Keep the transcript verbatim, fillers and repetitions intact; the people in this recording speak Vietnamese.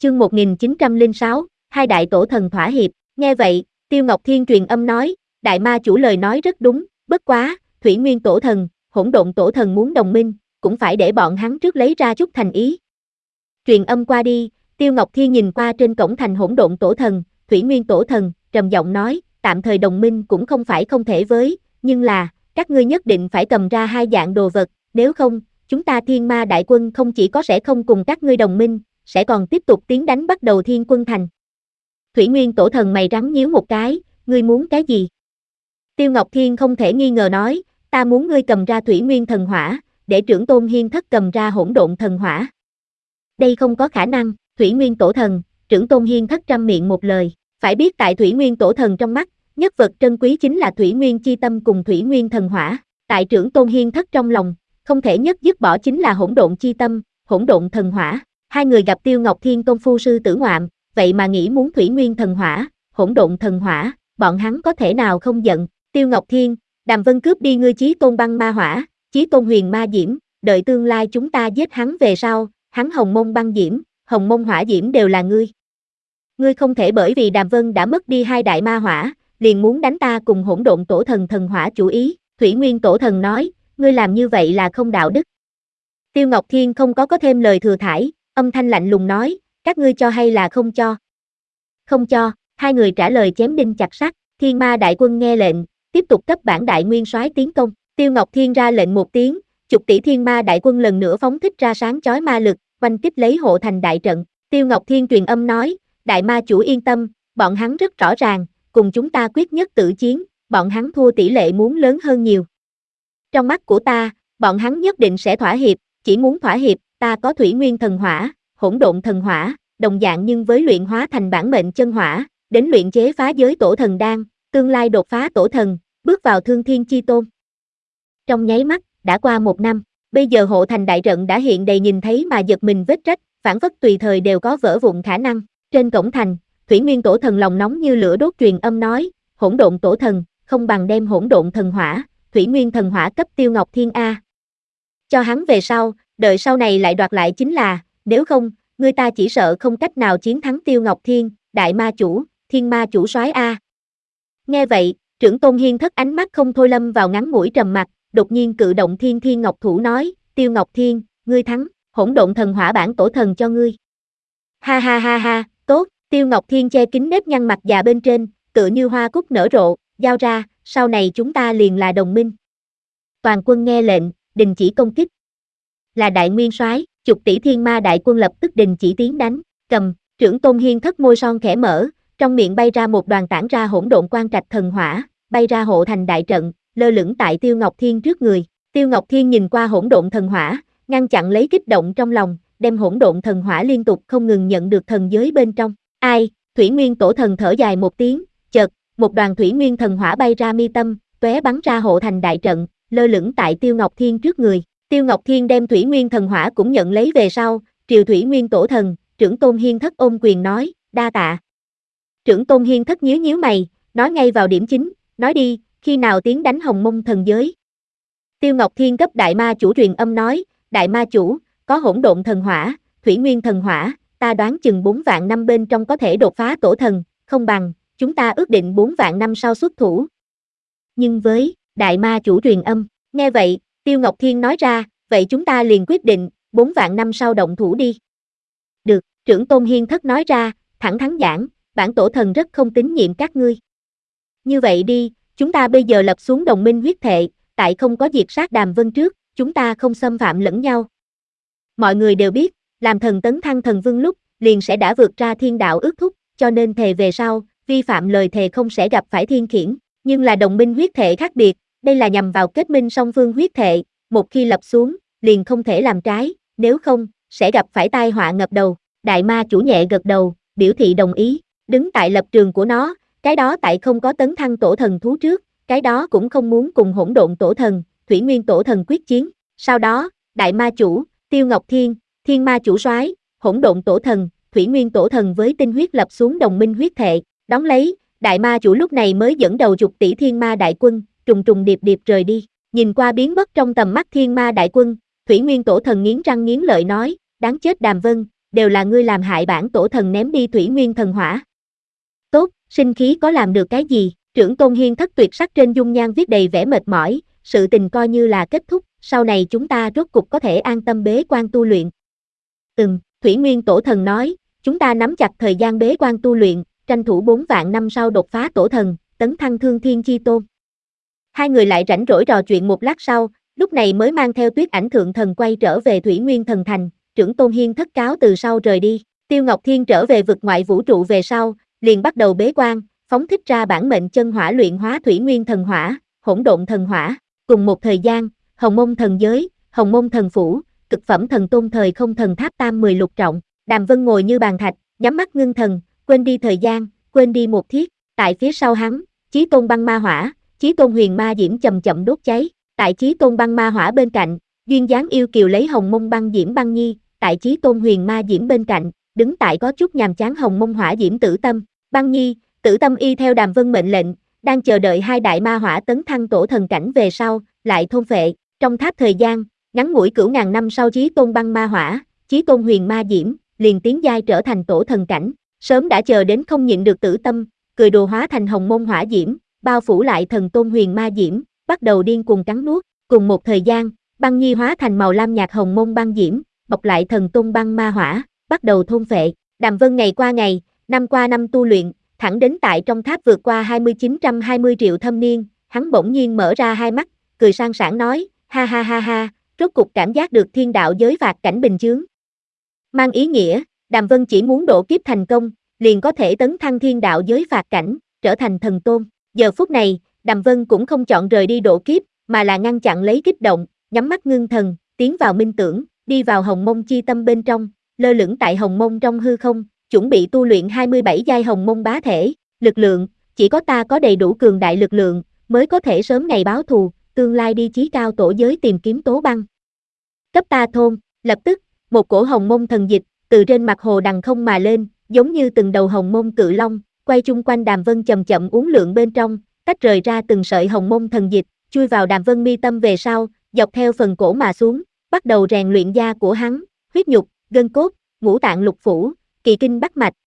chương một nghìn chín trăm lẻ sáu, hai đại tổ thần thỏa hiệp. Nghe vậy, Tiêu Ngọc Thiên truyền âm nói, đại ma chủ lời nói rất đúng, bất quá, Thủy Nguyên tổ thần, Hỗn Độn tổ thần muốn đồng minh, cũng phải để bọn hắn trước lấy ra chút thành ý. Truyền âm qua đi, Tiêu Ngọc Thiên nhìn qua trên cổng thành Hỗn Độn tổ thần, Thủy Nguyên tổ thần, trầm giọng nói, tạm thời đồng minh cũng không phải không thể với, nhưng là, các ngươi nhất định phải cầm ra hai dạng đồ vật, nếu không, chúng ta Thiên Ma đại quân không chỉ có sẽ không cùng các ngươi đồng minh, sẽ còn tiếp tục tiến đánh bắt đầu Thiên Quân thành. Thủy Nguyên tổ thần mày rắn nhíu một cái, ngươi muốn cái gì? Tiêu Ngọc Thiên không thể nghi ngờ nói, ta muốn ngươi cầm ra Thủy Nguyên thần hỏa, để trưởng tôn Hiên Thất cầm ra Hỗn Độn thần hỏa. Đây không có khả năng, Thủy Nguyên tổ thần, trưởng tôn Hiên Thất trăm miệng một lời, phải biết tại Thủy Nguyên tổ thần trong mắt, nhất vật trân quý chính là Thủy Nguyên chi tâm cùng Thủy Nguyên thần hỏa, tại trưởng tôn Hiên Thất trong lòng, không thể nhất dứt bỏ chính là Hỗn Độn chi tâm, Hỗn Độn thần hỏa. Hai người gặp Tiêu Ngọc Thiên công phu sư tử ngoạm, vậy mà nghĩ muốn Thủy Nguyên thần hỏa, Hỗn Độn thần hỏa, bọn hắn có thể nào không giận. Tiêu Ngọc Thiên, Đàm Vân cướp đi ngươi Chí Tôn băng ma hỏa, Chí Tôn huyền ma diễm, đợi tương lai chúng ta giết hắn về sau, hắn hồng mông băng diễm, hồng mông hỏa diễm đều là ngươi. Ngươi không thể bởi vì Đàm Vân đã mất đi hai đại ma hỏa, liền muốn đánh ta cùng Hỗn Độn tổ thần thần hỏa chủ ý. Thủy Nguyên tổ thần nói, ngươi làm như vậy là không đạo đức. Tiêu Ngọc Thiên không có có thêm lời thừa thãi, âm thanh lạnh lùng nói, các ngươi cho hay là không cho? Không cho, hai người trả lời chém đinh chặt sắt. Thiên Ma đại quân nghe lệnh, tiếp tục cấp bản đại nguyên soái tiến công. Tiêu Ngọc Thiên ra lệnh một tiếng, chục tỷ Thiên Ma đại quân lần nữa phóng thích ra sáng chói ma lực, quanh kích lấy hộ thành đại trận. Tiêu Ngọc Thiên truyền âm nói, đại ma chủ yên tâm, bọn hắn rất rõ ràng, cùng chúng ta quyết nhất tử chiến, bọn hắn thua tỷ lệ muốn lớn hơn nhiều. Trong mắt của ta, bọn hắn nhất định sẽ thỏa hiệp, chỉ muốn thỏa hiệp, ta có Thủy Nguyên thần hỏa, Hỗn Độn thần hỏa, đồng dạng nhưng với luyện hóa thành bản mệnh chân hỏa, đến luyện chế phá giới tổ thần đan, tương lai đột phá tổ thần, bước vào thương thiên chi tôn. Trong nháy mắt, đã qua một năm, bây giờ hộ thành đại trận đã hiện đầy nhìn thấy mà giật mình vết rách, phản phất tùy thời đều có vỡ vụn khả năng. Trên cổng thành, Thủy Nguyên tổ thần lòng nóng như lửa đốt truyền âm nói, Hỗn Độn tổ thần, không bằng đem Hỗn Độn thần hỏa, Thủy Nguyên thần hỏa cấp Tiêu Ngọc Thiên a. Cho hắn về sau, đợi sau này lại đoạt lại chính là, nếu không, người ta chỉ sợ không cách nào chiến thắng Tiêu Ngọc Thiên, đại ma chủ, Thiên Ma chủ soái a. Nghe vậy, trưởng tôn Hiên Thất ánh mắt không thôi lâm vào ngắn ngủi trầm mặc, đột nhiên cự động Thiên Thiên Ngọc thủ nói, Tiêu Ngọc Thiên, ngươi thắng, Hỗn Độn thần hỏa bản tổ thần cho ngươi. Ha ha ha ha, tốt, Tiêu Ngọc Thiên che kín nếp nhăn mặt già bên trên, tựa như hoa cúc nở rộ, giao ra, sau này chúng ta liền là đồng minh. Toàn quân nghe lệnh, đình chỉ công kích. Là đại nguyên soái, chục tỷ Thiên Ma đại quân lập tức đình chỉ tiến đánh, cầm, trưởng tôn Hiên Thất môi son khẽ mở, trong miệng bay ra một đoàn tản ra hỗn độn quang trạch thần hỏa, bay ra hộ thành đại trận, lơ lửng tại Tiêu Ngọc Thiên trước người. Tiêu Ngọc Thiên nhìn qua hỗn độn thần hỏa, ngăn chặn lấy kích động trong lòng, đem hỗn độn thần hỏa liên tục không ngừng nhận được thần giới bên trong. Ai, Thủy Nguyên tổ thần thở dài một tiếng, chợt, một đoàn Thủy Nguyên thần hỏa bay ra mi tâm, tóe bắn ra hộ thành đại trận, lơ lửng tại Tiêu Ngọc Thiên trước người. Tiêu Ngọc Thiên đem Thủy Nguyên thần hỏa cũng nhận lấy về sau, triều Thủy Nguyên tổ thần, trưởng tôn Hiên Thất ôm quyền nói, đa tạ. Trưởng tôn Hiên Thất nhíu nhíu mày, nói ngay vào điểm chính, nói đi, khi nào tiến đánh Hồng Mông thần giới? Tiêu Ngọc Thiên cấp đại ma chủ truyền âm nói, đại ma chủ, có hỗn độn thần hỏa, Thủy Nguyên thần hỏa, ta đoán chừng bốn vạn năm bên trong có thể đột phá tổ thần, không bằng, chúng ta ước định bốn vạn năm sau xuất thủ. Nhưng với, đại ma chủ truyền âm, nghe vậy, Tiêu Ngọc Thiên nói ra, vậy chúng ta liền quyết định, bốn vạn năm sau động thủ đi. Được, trưởng tôn Hiên Thất nói ra, thẳng thắn giảng, bản tổ thần rất không tín nhiệm các ngươi. Như vậy đi, chúng ta bây giờ lập xuống đồng minh huyết thệ, tại không có diệt sát Đàm Vân trước, chúng ta không xâm phạm lẫn nhau. Mọi người đều biết, làm thần tấn thăng thần vương lúc, liền sẽ đã vượt ra thiên đạo ước thúc, cho nên thề về sau, vi phạm lời thề không sẽ gặp phải thiên khiển, nhưng là đồng minh huyết thệ khác biệt, đây là nhằm vào kết minh song phương huyết thệ, một khi lập xuống, liền không thể làm trái, nếu không, sẽ gặp phải tai họa ngập đầu. Đại ma chủ nhẹ gật đầu, biểu thị đồng ý, đứng tại lập trường của nó, cái đó tại không có tấn thăng tổ thần thú trước, cái đó cũng không muốn cùng hỗn độn tổ thần, Thủy Nguyên tổ thần quyết chiến. Sau đó, đại ma chủ, Tiêu Ngọc Thiên, Thiên Ma chủ soái, hỗn độn tổ thần, Thủy Nguyên tổ thần với tinh huyết lập xuống đồng minh huyết thệ, đón lấy, đại ma chủ lúc này mới dẫn đầu chục tỷ Thiên Ma đại quân, trùng trùng điệp điệp rời đi. Nhìn qua biến mất trong tầm mắt Thiên Ma đại quân, Thủy Nguyên tổ thần nghiến răng nghiến lợi nói, đáng chết Đàm Vân, đều là ngươi làm hại bản tổ thần ném đi thủy nguyên thần hỏa. Tốt, sinh khí có làm được cái gì? Trưởng Tôn Hiên thất tuyệt sắc trên dung nhan viết đầy vẻ mệt mỏi, sự tình coi như là kết thúc, sau này chúng ta rốt cục có thể an tâm bế quan tu luyện. Ừm, Thủy Nguyên Tổ Thần nói, chúng ta nắm chặt thời gian bế quan tu luyện, tranh thủ bốn vạn năm sau đột phá tổ thần, tấn thăng Thương Thiên Chi Tôn. Hai người lại rảnh rỗi trò chuyện một lát sau, lúc này mới mang theo Tuyết Ảnh Thượng Thần quay trở về Thủy Nguyên Thần Thành, Trưởng Tôn Hiên thất cáo từ sau rời đi. Tiêu Ngọc Thiên trở về vực ngoại vũ trụ về sau, liền bắt đầu bế quan, phóng thích ra bản mệnh chân hỏa luyện hóa Thủy Nguyên Thần Hỏa, Hỗn Độn Thần Hỏa. Cùng một thời gian, Hồng Mông Thần Giới, Hồng Mông Thần Phủ, Cực Phẩm Thần Tôn Thời Không Thần Tháp Tam mười lục trọng, Đàm Vân ngồi như bàn thạch, nhắm mắt ngưng thần, quên đi thời gian, quên đi một thiết. Tại phía sau hắn, Chí Tôn Băng Ma Hỏa, Chí Tôn Huyền Ma Diễm chậm chậm đốt cháy. Tại Chí Tôn Băng Ma Hỏa bên cạnh, duyên dáng yêu kiều lấy Hồng Mông Băng Diễm Băng Nhi. Tại Chí Tôn Huyền Ma Diễm bên cạnh, đứng tại có chút nhàm chán Hồng Mông Hỏa Diễm Tử Tâm. Băng Nhi, Tử Tâm y theo Đàm Vân mệnh lệnh, đang chờ đợi hai đại ma hỏa tấn thăng tổ thần cảnh về sau, lại thôn phệ. Trong tháp thời gian, ngắn ngủi cửu ngàn năm sau Chí Tôn Băng Ma Hỏa, Chí Tôn Huyền Ma Diễm, liền tiến giai trở thành tổ thần cảnh. Sớm đã chờ đến không nhịn được Tử Tâm, cười đồ hóa thành Hồng Mông Hỏa Diễm, bao phủ lại Thần Tôn Huyền Ma Diễm, bắt đầu điên cuồng cắn nuốt. Cùng một thời gian, Băng Nhi hóa thành màu lam nhạt Hồng Mông Băng Diễm, bọc lại Thần Tôn Băng Ma Hỏa, bắt đầu thôn phệ. Đàm Vân ngày qua ngày, năm qua năm tu luyện, thẳng đến tại trong tháp vượt qua hai nghìn chín trăm hai mươi triệu thâm niên, hắn bỗng nhiên mở ra hai mắt, cười sang sảng nói, ha ha ha ha, rốt cục cảm giác được thiên đạo giới phạt cảnh bình chướng. Mang ý nghĩa, Đàm Vân chỉ muốn độ kiếp thành công, liền có thể tấn thăng thiên đạo giới phạt cảnh, trở thành thần tôn. Giờ phút này, Đàm Vân cũng không chọn rời đi độ kiếp, mà là ngăn chặn lấy kích động, nhắm mắt ngưng thần, tiến vào minh tưởng, đi vào Hồng Mông chi tâm bên trong, lơ lửng tại Hồng Mông trong hư không, chuẩn bị tu luyện hai mươi bảy giai Hồng Mông bá thể. Lực lượng, chỉ có ta có đầy đủ cường đại lực lượng, mới có thể sớm ngày báo thù, tương lai đi chí cao tổ giới tìm kiếm Tố Băng. Cấp ta thôn, lập tức, một cổ Hồng Mông thần dịch, từ trên mặt hồ đằng không mà lên, giống như từng đầu Hồng Mông cự long, quay chung quanh Đàm Vân chậm chậm uốn lượn bên trong, tách rời ra từng sợi Hồng Mông thần dịch, chui vào Đàm Vân mi tâm về sau, dọc theo phần cổ mà xuống, bắt đầu rèn luyện da của hắn, huyết nhục, gân cốt, ngũ tạng lục phủ, kỳ kinh bát mạch,